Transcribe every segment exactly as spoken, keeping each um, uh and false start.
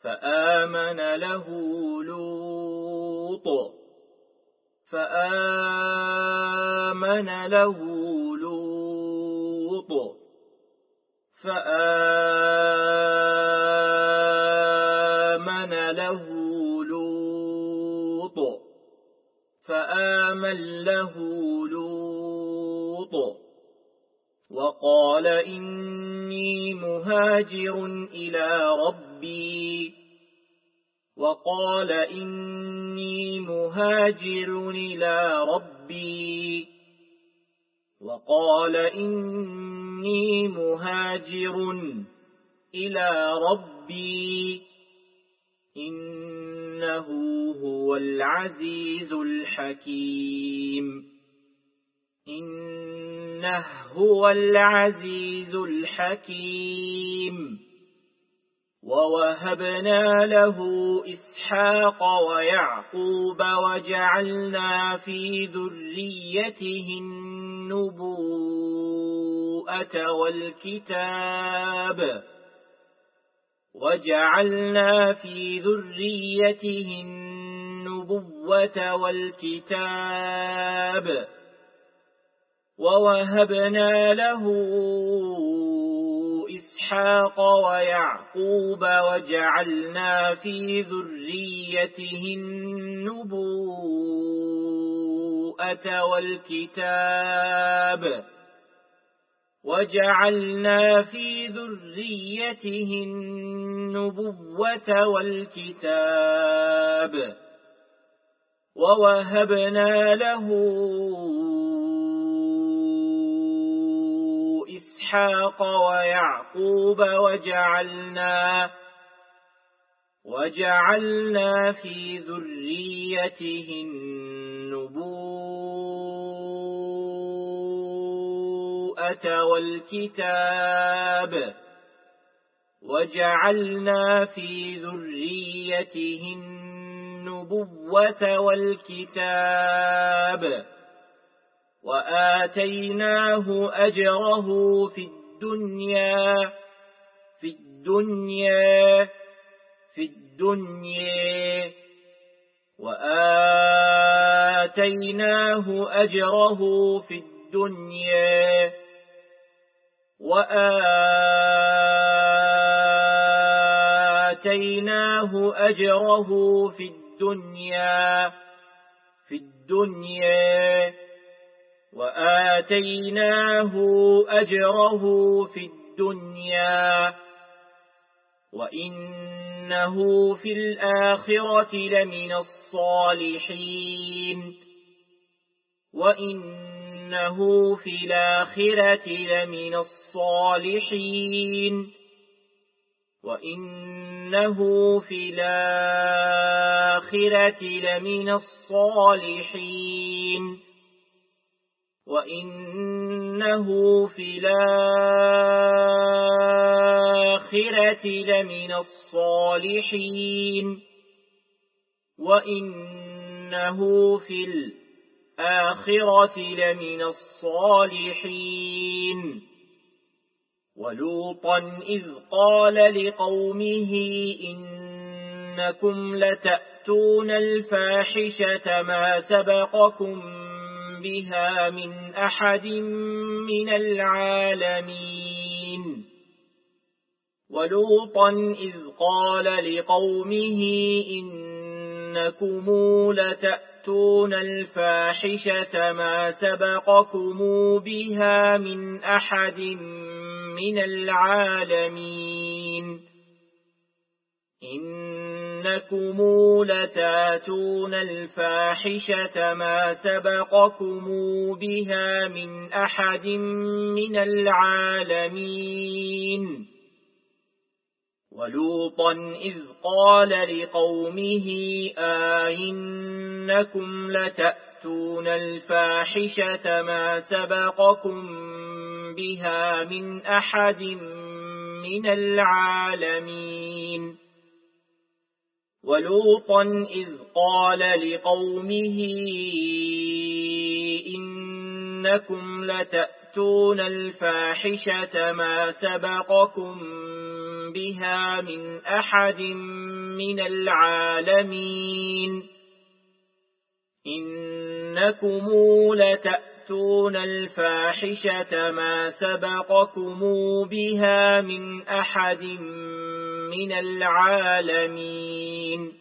فآمن له لوط فآمن له لوط فآمن له لوط فآمن له لوط وقال إني مهاجر إلى ربي وقال إني مهاجر إلى ربي وقال إني مهاجر إلى ربي إنه هو العزيز الحكيم إنه هو العزيز الحكيم ووهبنا له إسحاق ويعقوب وجعلنا في ذريته النبوءة والكتاب وجعلنا في ذريته النبوة والكتاب ووهبنا له إسحاق ويعقوب وجعلنا في ذريته النبوءة والكتاب وجعلنا في ذريته النبوة والكتاب ووهبنا له إسحاق ويعقوب وجعلنا وجعلنا في ذريته النبوءة والكتاب وجعلنا في ذريته النبوة والكتاب وآتيناه أجره في الدنيا في الدنيا في الدنيا وآتيناه أجره في الدنيا وآتيناه أجره في الدنيا في الدنيا وآتيناه أجره في الدنيا وإنه في الآخرة لمن الصالحين وإنه في الآخرة لمن الصالحين وإنه في الآخرة لمن الصالحين وإنه في الآخرة لمن الصالحين وإنه في الآخرة لمن الصالحين ولوطا إذ قال لقومه إنكم لتأتون الفاحشة ما سبقكم بها من أحد من العالمين ولوطا إذ قال لقومه إنكم لتأتون الفاحشة ما سبقكم بها من أحد من العالمين إنكم لتأتون الفاحشة ما سبقكم بها من أحد من العالمين ولوطا إذ قال لقومه أئنكم لتأتون الفاحشة ما سبقكم بها من أحد من العالمين ولوطا إذ قال لقومه إنكم لتأتون الفاحشة ما سبقكم بها من أحد من العالمين إنكم لتأتون الفاحشة ما سبقكم بها من أحد من العالمين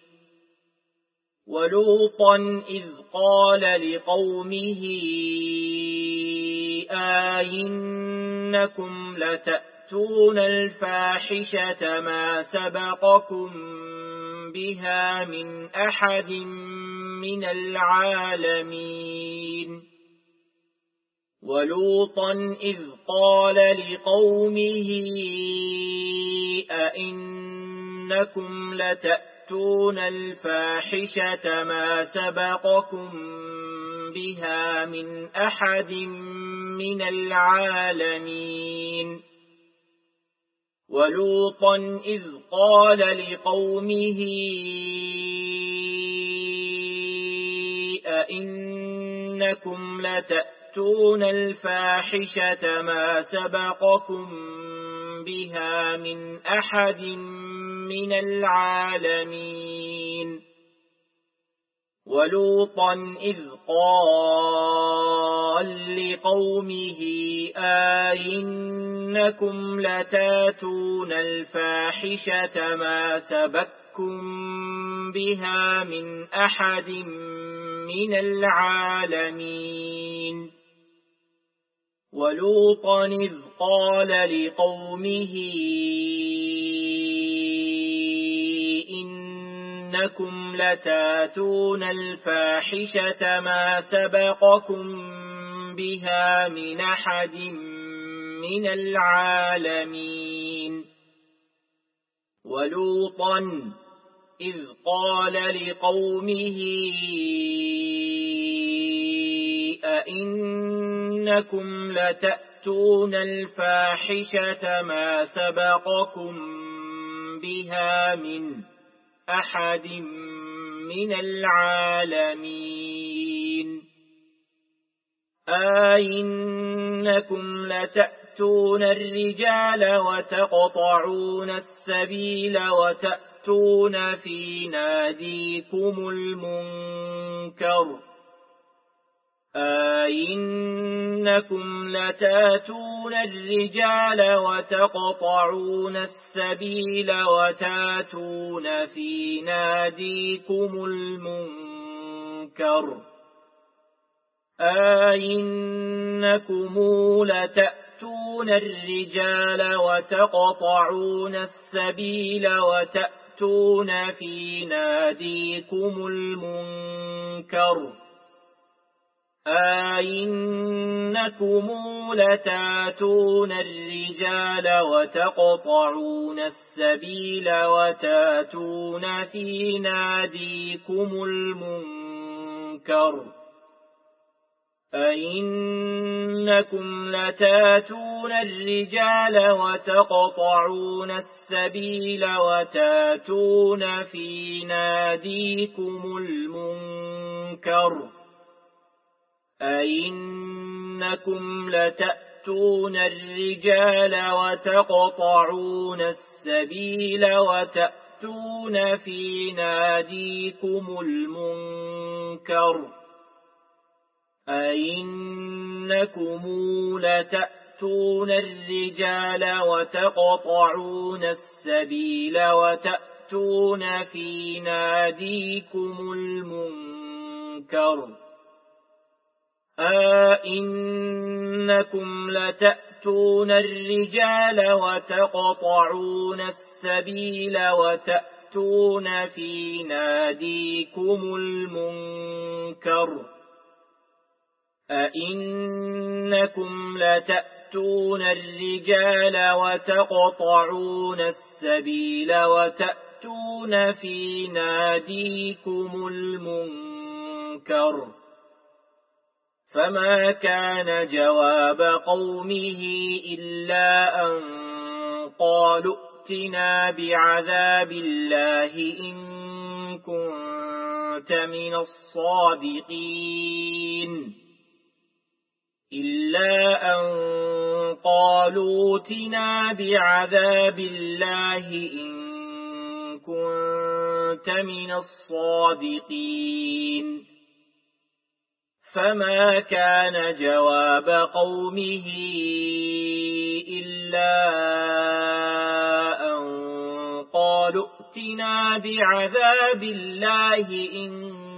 ولوطا إذ قال لقومه آئنكم لتأتون الفاحشة ما سبقكم بها من أحد من العالمين ولوطا إذ قال لقومه أئنكم لتأتون الفاحشة ما سبقكم بها من أحد من العالمين ولوطا إذ قال لقومه أئنكم لتأتون الفاحشة ما سبقكم بها من أحد من العالمين ولوطا إذ قال لقومه آئنكم لتاتون الفاحشة ما سبقكم بها من أحد من العالمين ولوطا إذ قال لقومه إنكم لتاتون الفاحشة ما سبقكم بها من أحد من العالمين ولوطا إذ قال لقومه أئنكم لتأتون الفاحشة ما سبقكم بها من أحد من العالمين أئنكم لتأتون الرجال وتقطعون السبيل وتأتون في ناديكم المنكر أئنكم لتاتون الرجال وتقطعون السبيل وتاتون في ناديكم المنكر أئنكم لتأتون الرجال وتقطعون السبيل وتأتون في ناديكم المنكر أئنكم لتاتون الرجال وتقطعون السبيل وتاتون في ناديكم المنكر أئنكم لتاتون الرجال وتقطعون السبيل وتاتون في ناديكم المنكر أئنكم لتأتون الرجال وتقطعون السبيل وتأتون في ناديكم المنكر أئنكم لتأتون الرجال وتقطعون السبيل وتأتون في ناديكم المنكر أئنكم لتأتون الرجال وتقطعون السبيل وتأتون في ناديكم المنكر أئنكم لتأتون الرجال وتقطعون السبيل وتأتون في ناديكم المنكر فما كان جواب قومه إلا أن قالوا ائتنا بعذاب الله إن كنت من الصادقين إلا أن قالوا ائتنا بعذاب الله إن كنت من الصادقين فما كان جواب قومه إلا أن قالوا ائتنا بعذاب الله إن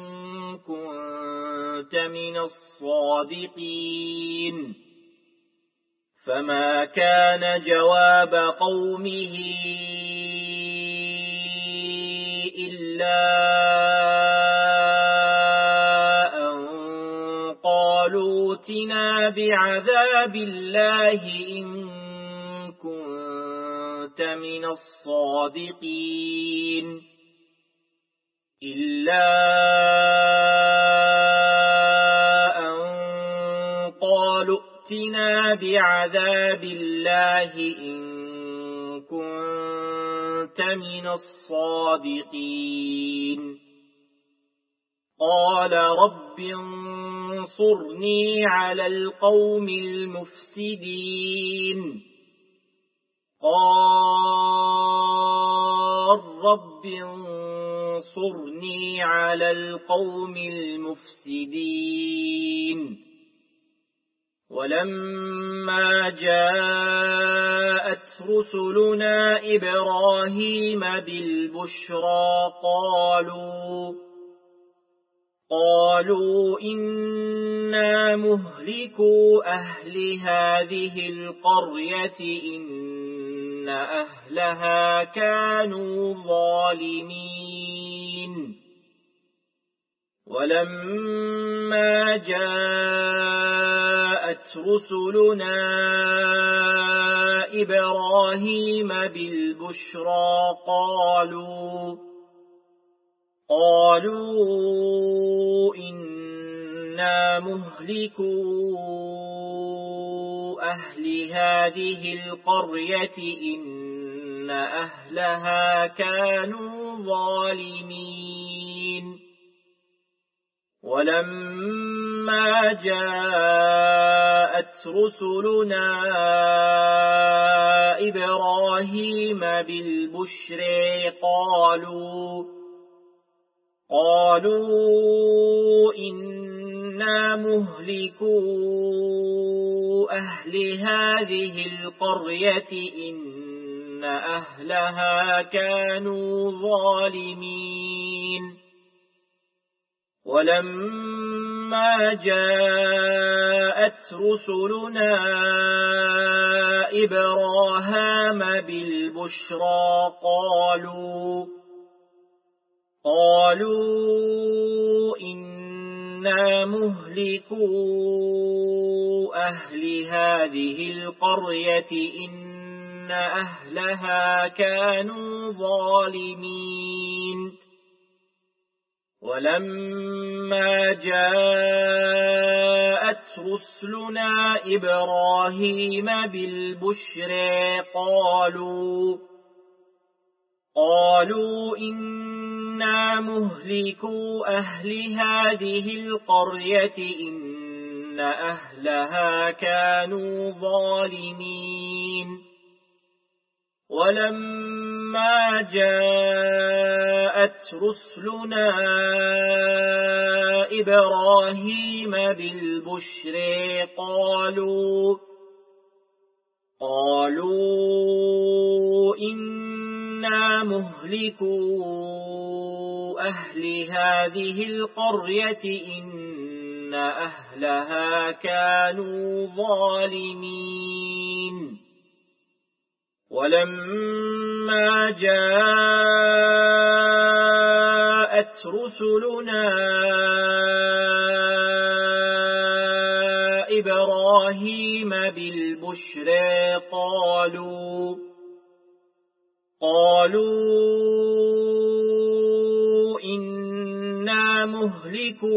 كنت من الصادقين فما كان جواب قومه إلا أن قالوا ائتنا بعذاب الله إن كنت من الصادقين إلا أن قالوا ائتنا بعذاب الله إن كنت من الصادقين قال رب انصرني على القوم المفسدين قال رب انصرني على القوم المفسدين ولما جاءت رسلنا إبراهيم بالبشرى قالوا قالوا إنا مهلكو أهل هذه القرية إن أهلها كانوا ظالمين ولما جاءت رسلنا إبراهيم بالبشرى قالوا قالوا إنا مهلكو أهل هذه القرية إن أهلها كانوا ظالمين ولما جاءت رسلنا إبراهيم بالبشر قالوا قالوا إنا مهلكو أهل هذه القرية إن أهلها كانوا ظالمين ولما جاءت رسلنا إبراهيم بالبشرى قالوا قالوا إنا مهلكو أهل هذه القرية إن أهلها كانوا ظالمين ولما جاءت رسلنا إبراهيم بالبشر قالوا قالوا إنا مهلكو أهل هذه القرية إن أهلها كانوا ظالمين ولما جاءت رسلنا إبراهيم بالبشر قالوا قالوا إنا مهلكو أهل هذه القرية إن أهلها كانوا ظالمين ولما جاءت رسلنا إبراهيم بالبشر قالوا قالوا إنا مهلكو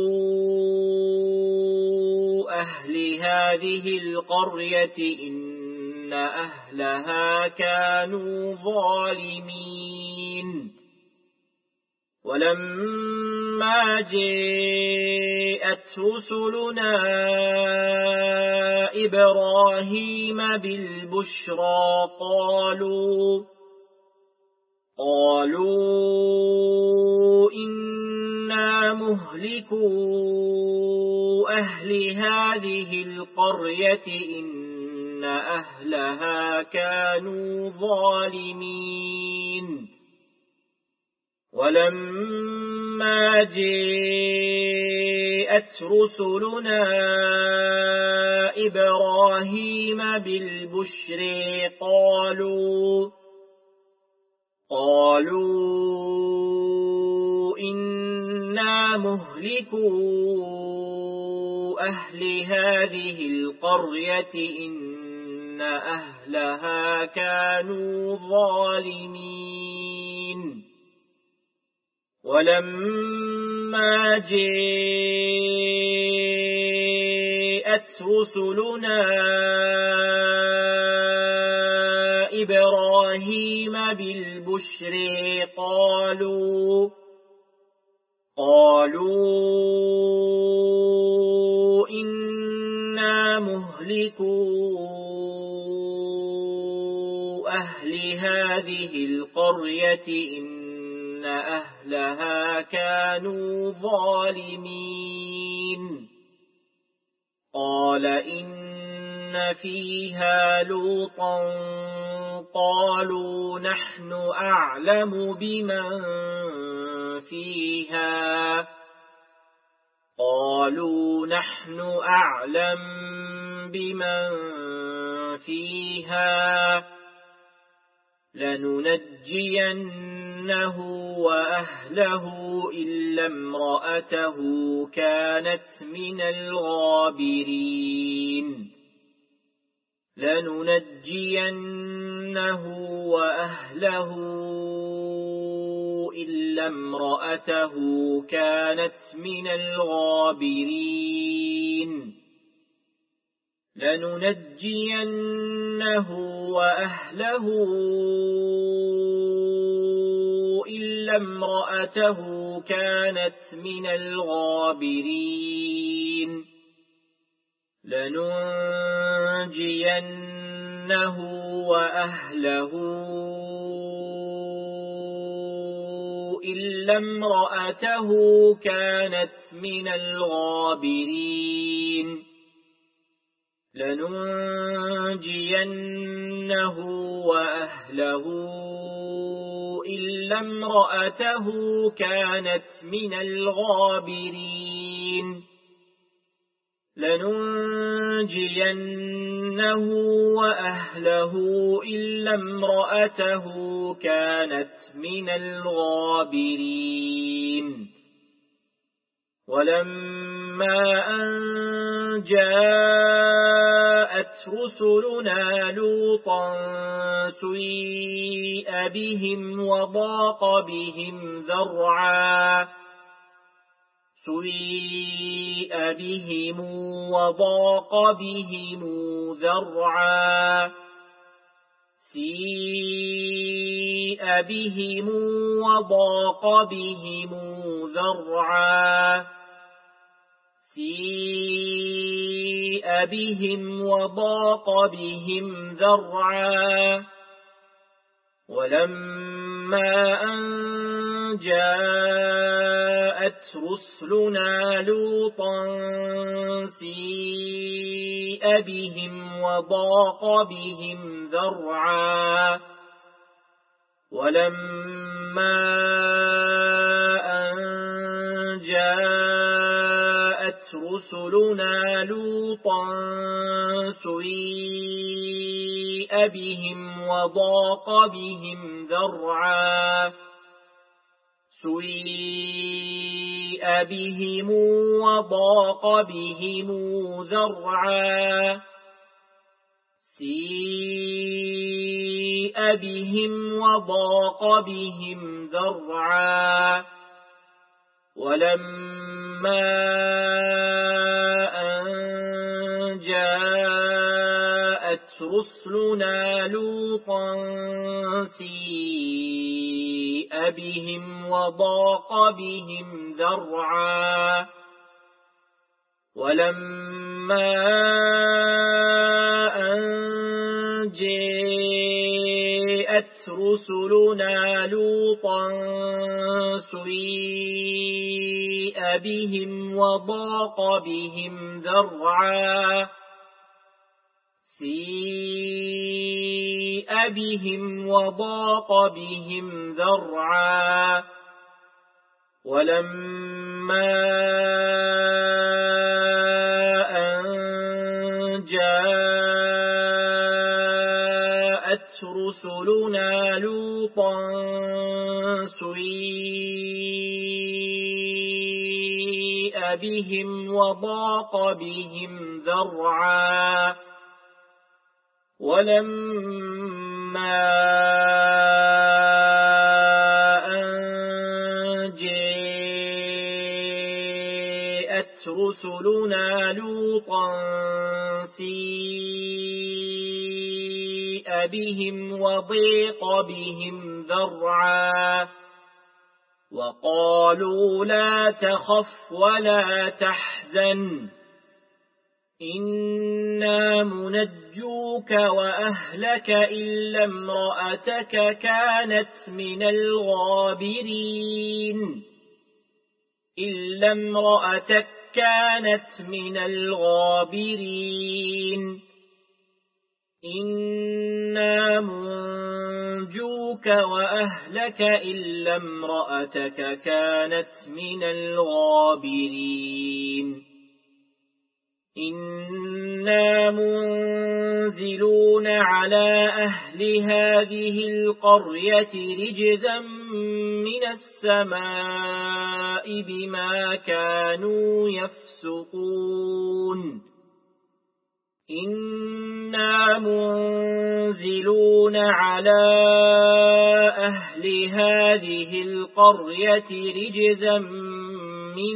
أهل هذه القرية إن أهلها كانوا ظالمين ولما جاءت رسلنا إبراهيم بالبشرى قالوا قالوا إنا مهلكو أهل هذه القرية إن أهلها كانوا ظالمين ولما جاءت رسلنا إبراهيم بالبشر قالوا قالوا إنا مهلكو أهل هذه القرية إن أهلها كانوا ظالمين ولما جاءت رسلنا إبراهيم بالبشر قالوا قالوا إنا مهلكو أهل هذه القرية إن أهلها كانوا ظالمين قال إن فيها لوطا قالوا نحن أعلم بمن فيها قالوا نحن أعلم بمن فيها لننجينه وأهله إلا امرأته كانت من الغابرين لننجينه وأهله إلا امرأته كانت من الغابرين لننجينه وأهله إلا امرأته كانت من الغابرين لننجينه وأهله إلا امرأته كانت من الغابرين لننجينه وأهله إلا امرأته كانت من الغابرين لننجينه وأهله إلا امرأته كانت من الغابرين ولما أن جاءت رسلنا لوطا سيء بهم وضاق بهم ذرعا سيء بهم وضاق بهم ذرعا سيء بهم وضاق بهم ذرعا سيء بهم وضاق بهم ذرعا ولما أن جاءت رسلنا لوطا سيء بهم وضاق بهم ذرعا ولما أن جاءت رسلنا لوطا سيء بهم وضاق بهم ذرعا سيء بهم وضاق بهم ذرعا سيء بهم وضاق بهم ذرعا ولما أن جاءت رسلنا لوطا سيء بهم وضاق بهم ذرعا ولما أن جاءت جاءت رسلنا لوطا سيء بهم وضاق بهم ذرعا سيء بهم وضاق بهم ذرعا ولما أن جاءت رسلنا لوطا سيء بهم وضاق بهم ذرعا ولما أن جاءت رسلنا لوطا سيء بهم وضيق بهم ذرعا وقالوا لا تخف ولا تحزن إنا منجوك وأهلك إلا امرأتك كانت من الغابرين إلا امرأتك كانت من الغابرين إنا منجوك وأهلك إلا امرأتك كانت من الغابرين إنا منزلون على أهل هذه القرية رجزا من السماء بما كانوا يفسقون إنا منزلون على أهل هذه القرية رجزا من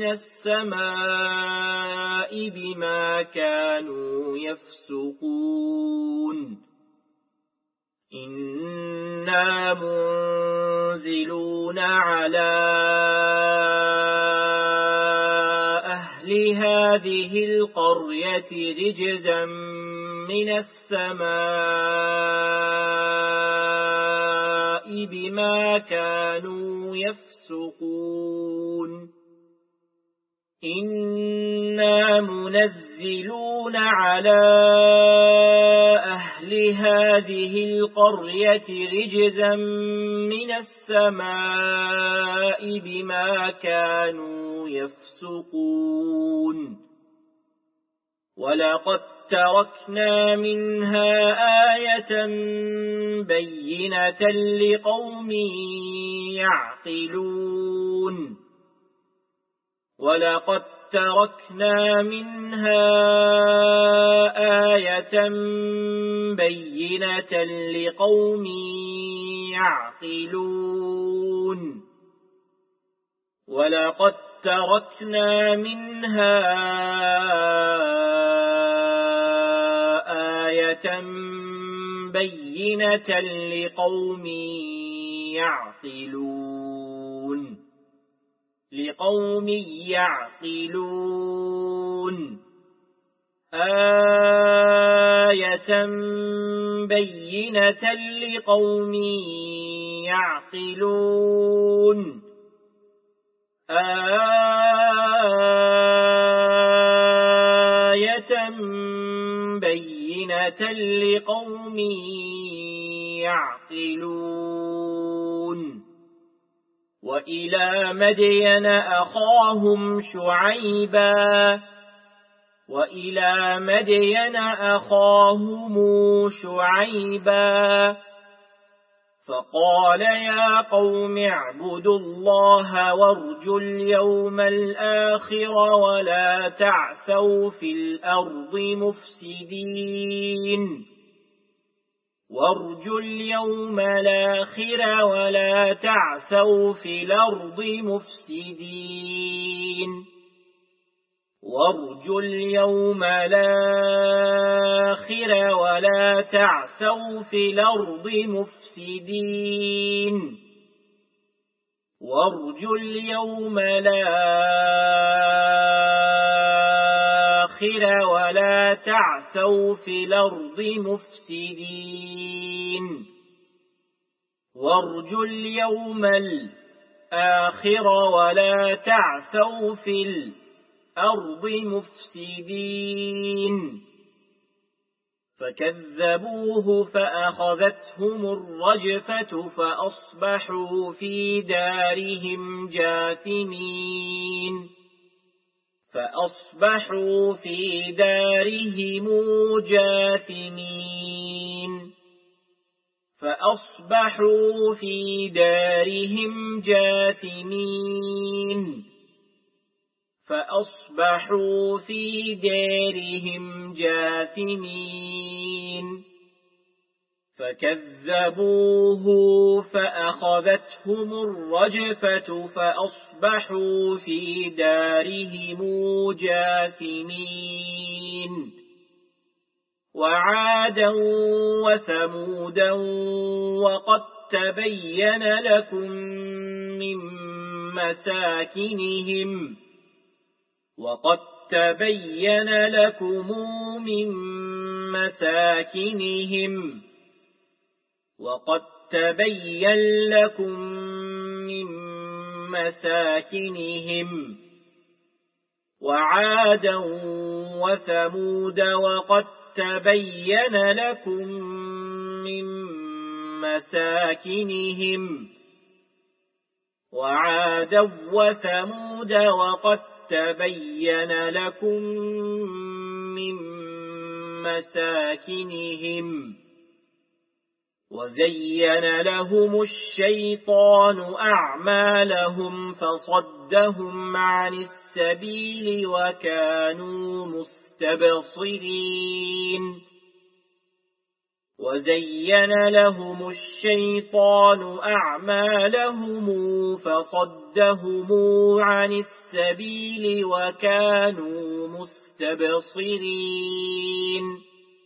السماء بما كانوا يفسقون إنا منزلون على أهل هذه القرية رجزا من السماء بما كانوا يفسقون إنا منزلون على أهل هذه القرية رجزا من السماء بما كانوا يفسقون ولقد تركنا منها آية بينة لقوم يعقلون ولقد تركنا منها آية بينة لقوم يعقلون ولقد تركنا منها آية بينة لقوم يعقلون لقوم يعقلون آية بينة لقوم يعقلون آية بينة لقوم يعقلون وإلى مدين أخاهم شعيبا وإلى مدين أخاهم شعيبا فقال يا قوم اعبدوا الله وارجوا اليوم الآخر ولا تعثوا في الأرض مفسدين وارجوا اليوم الآخر ولا تعثوا في الأرض مفسدين وارجوا اليوم الآخر ولا تعثوا في الأرض مفسدين وارجوا اليوم الآخر ولا تعثوا في الأرض مفسدين وارجوا اليوم الآخر ولا تعثوا في الأرض مفسدين فكذبوه فأخذتهم الرجفة فأصبحوا في دارهم جاثمين فأصبحوا في دارهم جاثمين فأصبحوا في دارهم جاثمين فأصبحوا في دارهم جاثمين فكذبوه فأخذتهم الرجفة فأصبحوا في دارهم جاثمين وعادا وثمودا وقد تبين لكم من مساكنهم وقد تبين لكم من مساكنهم وقد تبين لكم من مساكنهم وعادا وثمود وقد تبين لكم من مساكنهم وعادا وثمود وقد تبين لكم من مساكنهم وزين لهم الشيطان أعمالهم فصدهم عن السبيل وكانوا مستبصرين وزين لهم الشيطان أعمالهم فصدهم عن السبيل وكانوا مستبصرين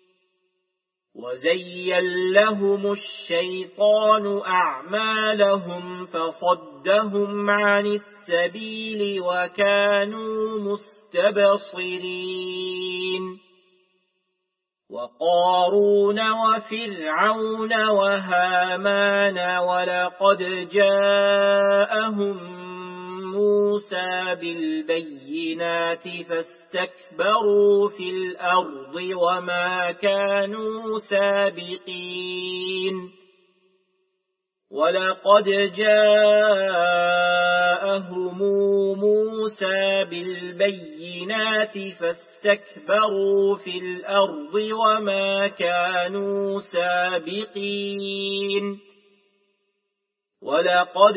وزين لهم الشيطان أعمالهم فصدهم عن السبيل وكانوا مستبصرين وقارون وفرعون وهامان ولقد جاءهم موسى بالبينات فاستكبروا في الأرض وما كانوا سابقين ولقد جاءهم موسى بالبينات فاستكبروا في الأرض وما كانوا سابقين ولقد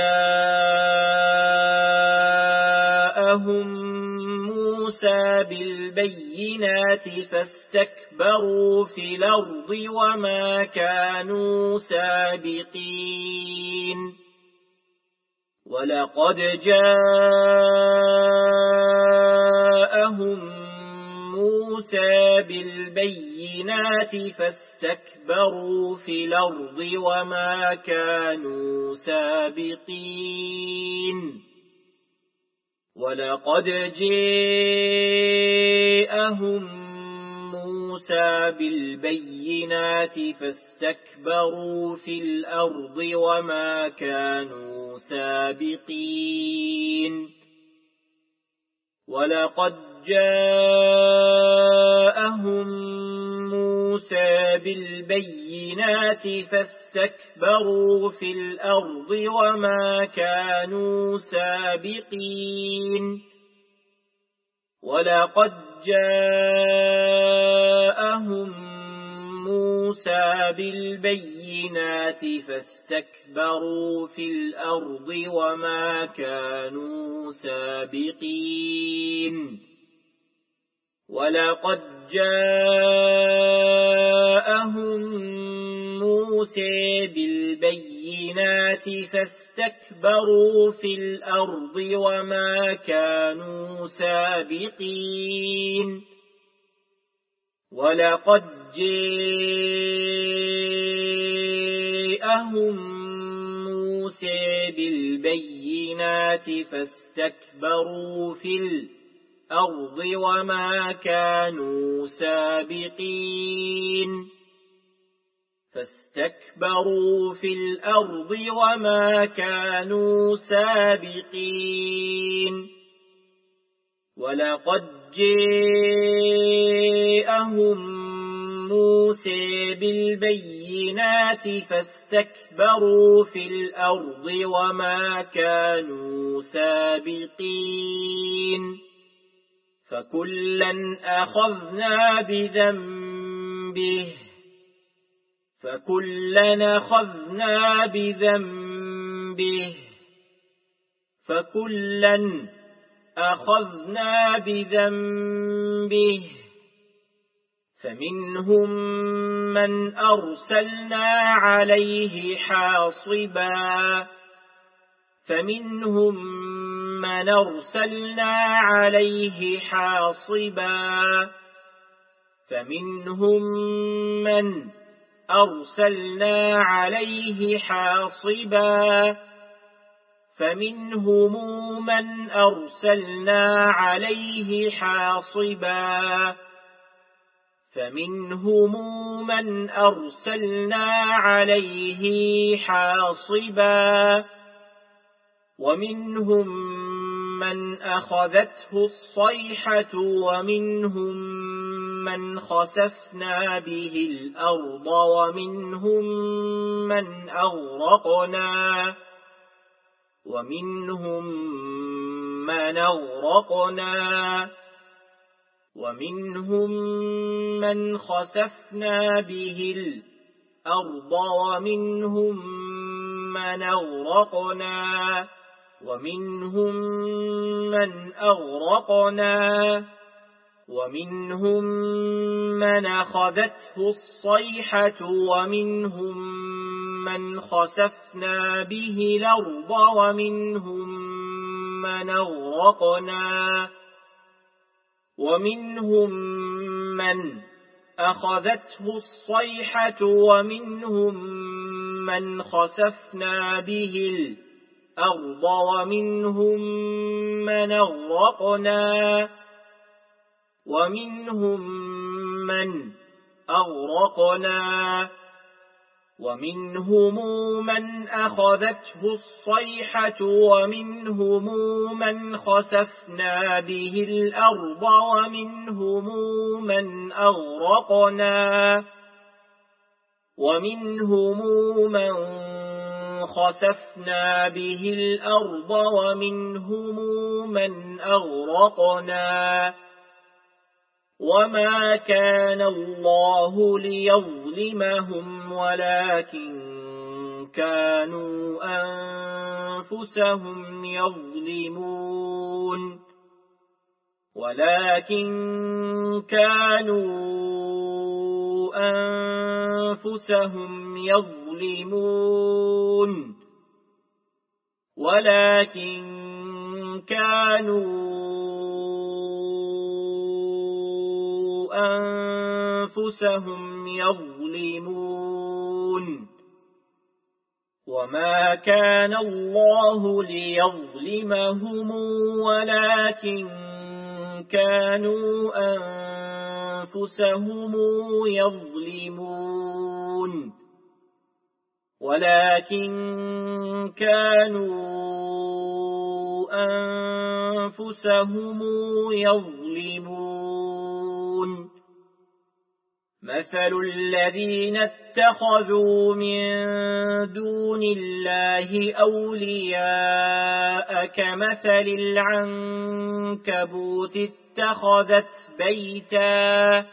جاءهم موسى بالبينات فاستكبروا في الأرض وما كانوا سابقين ولقد جاءهم موسى بالبينات فاستكبروا في الأرض وما كانوا سابقين ولقد جاءهم موسى بالبينات فاستكبروا في الأرض وما كانوا سابقين ولقد جاءهم موسى بالبينات فاستكبروا في الأرض وما كانوا سابقين ولقد جاءهم موسى بالبينات فاستكبروا في الأرض وما كانوا سابقين ولقد جاءهم موسى بالبينات فاستكبروا في الأرض وما كانوا سابقين ولقد جاءهم موسى بالبينات فاستكبروا في الأرض وما كانوا سابقين فاستكبروا في الأرض وما كانوا سابقين ولقد جاءهم موسى بالبينات فاستكبروا في الأرض وما كانوا سابقين فكلا أخذنا بذنبه فكلا أخذنا بذنبه فكلا أخذنا بذنبه فمنهم من أرسلنا عليه حاصبا فمنهم من أرسلنا عليه حاصبا فمنهم من أرسلنا عليه حاصبا فمنهم من أرسلنا عليه حاصبا فمنهم من أرسلنا عليه حاصبا ومنهم من أخذته الصيحة ومنهم من خسفنا به الأرض ومنهم من أغرقنا ومنهم من أغرقنا ومنهم من خسفنا به الأرض ومنهم من أغرقنا ومنهم من أغرقنا ومنهم من أخذته الصيحة ومنهم من خسفنا به الأرض ومنهم من أغرقنا ومنهم من أخذته الصيحة ومنهم من خسفنا به الأرض ومنهم من أغرقنا ومنهم من أغرقنا ومنهم من أخذته الصيحة ومنهم من خسفنا به الأرض ومنهم من أغرقنا ومنهم من خسفنا به الأرض ومنهم من أغرقنا وما كان الله ليظلمهم ولكن كانوا أنفسهم يظلمون ولكن كانوا أنفسهم يظلمون ولكن كانوا أنفسهم يظلمون وما كان الله ليظلمهم ولكن كانوا أنفسهم يظلمون ولكن كانوا أنفسهم يظلمون مثل الذين اتخذوا من دون الله أولياء كمثل العنكبوت اتخذت بيتا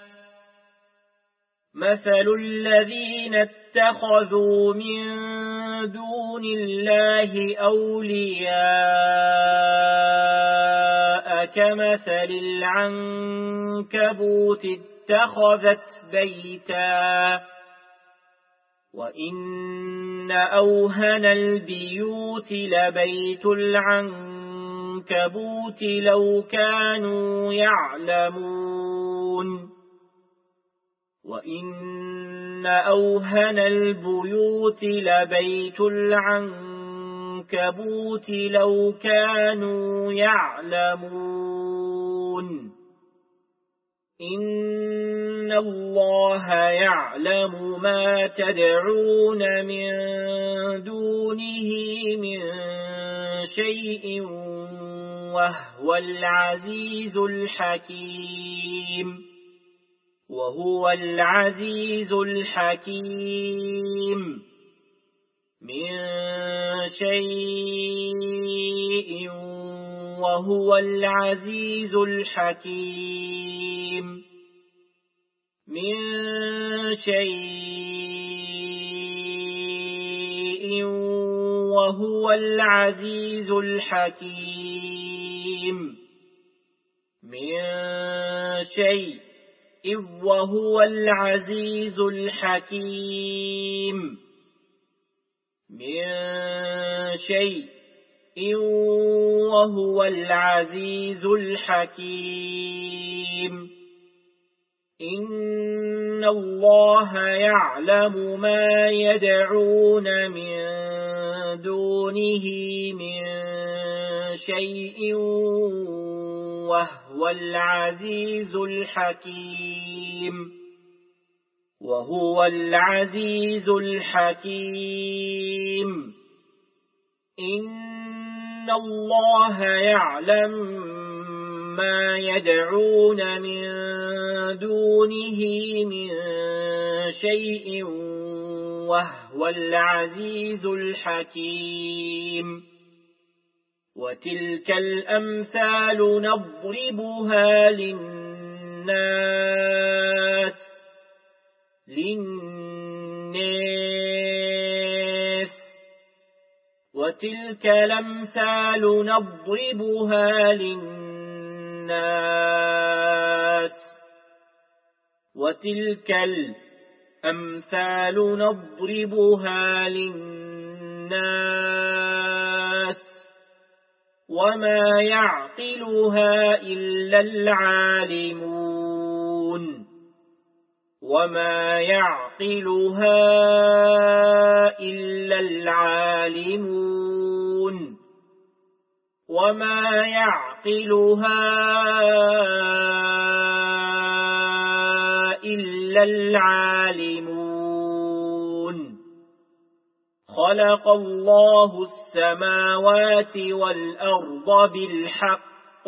مثل الذين اتخذوا من دون الله أولياء كمثل العنكبوت اتخذت بيتا وإن أوهن البيوت لبيت العنكبوت لو كانوا يعلمون وإن أوهن البيوت لبيت العنكبوت لو كانوا يعلمون إن الله يعلم ما تدعون من دونه من شيء وهو العزيز الحكيم وهو العزيز الحكيم من شيء وهو العزيز الحكيم من شيء وهو العزيز الحكيم من شيء وهو العزيز الحكيم من شيء وهو العزيز الحكيم إن الله يعلم ما يدعون من دونه من شيء وهو العزيز الحكيم وهو العزيز الحكيم إن الله يعلم ما يدعون من دونه من شيء وهو العزيز الحكيم وتلك الأمثال نضربها للناس للناس وتلك الأمثال نضربها للناس وتلك الأمثال نضربها للناس وما يعقلها إلا العالمون وما يعقلها إلا العالمون وما يعقلها إلا العالمون خلق الله السماوات والأرض بالحق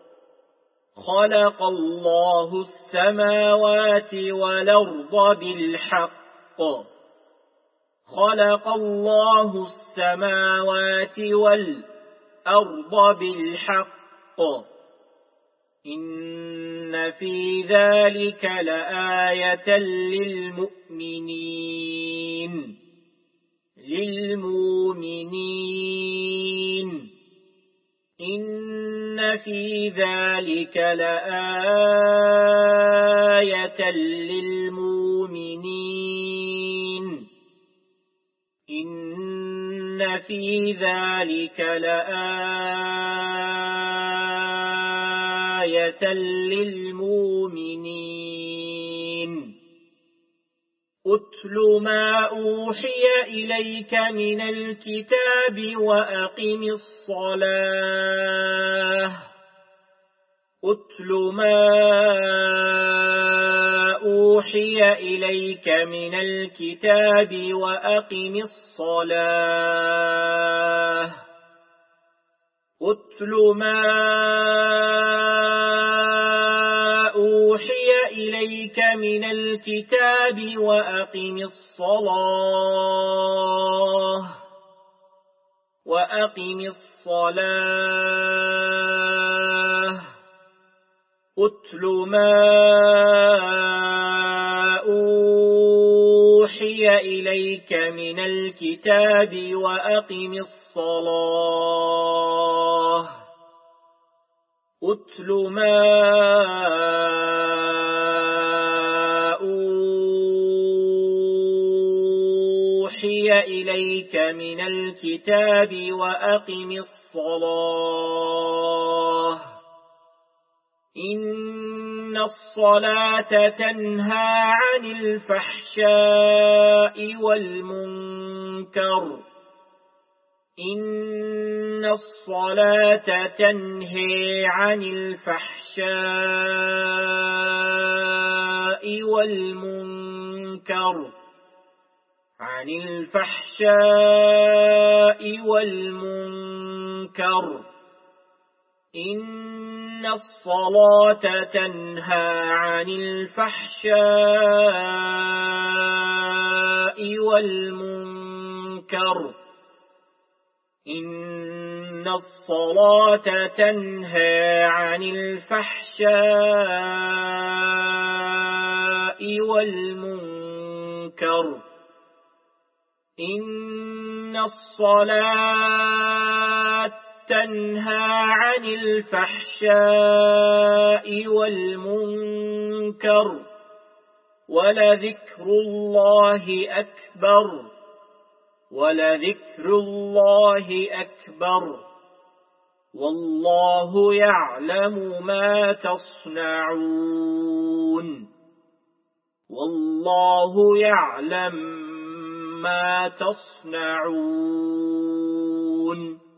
خلق الله السماوات والأرض بالحق خلق الله السماوات والأرض بالحق إن في ذلك لآية للمؤمنين للمؤمنين إن في ذلك لآية للمؤمنين إن في ذلك لآية للمؤمنين أتل ما أوحي إليك من الكتاب وأقم الصلاة أتل ما أوحي إليك من الكتاب وأقم الصلاة أتل ما أوحي إليك من الكتاب وأقم الصلاة وأقم الصلاة أتل ما أوحي إليك من الكتاب وأقم الصلاة أتل ما أوحي إليك من الكتاب وأقم الصلاة إن الصلاة تنهى عن الفحشاء والمنكر إن الصلاة تنهي عن الفحشاء والمنكر عن الفحشاء والمنكر إن الصلاة تنهى عن الفحشاء والمنكر إن الصلاة تنهى عن الفحشاء والمنكر إن الصلاة تنهى عن الفحشاء والمنكر ولذكر الله أكبر ولذكر الله أكبر والله يعلم ما تصنعون والله يعلم ما تصنعون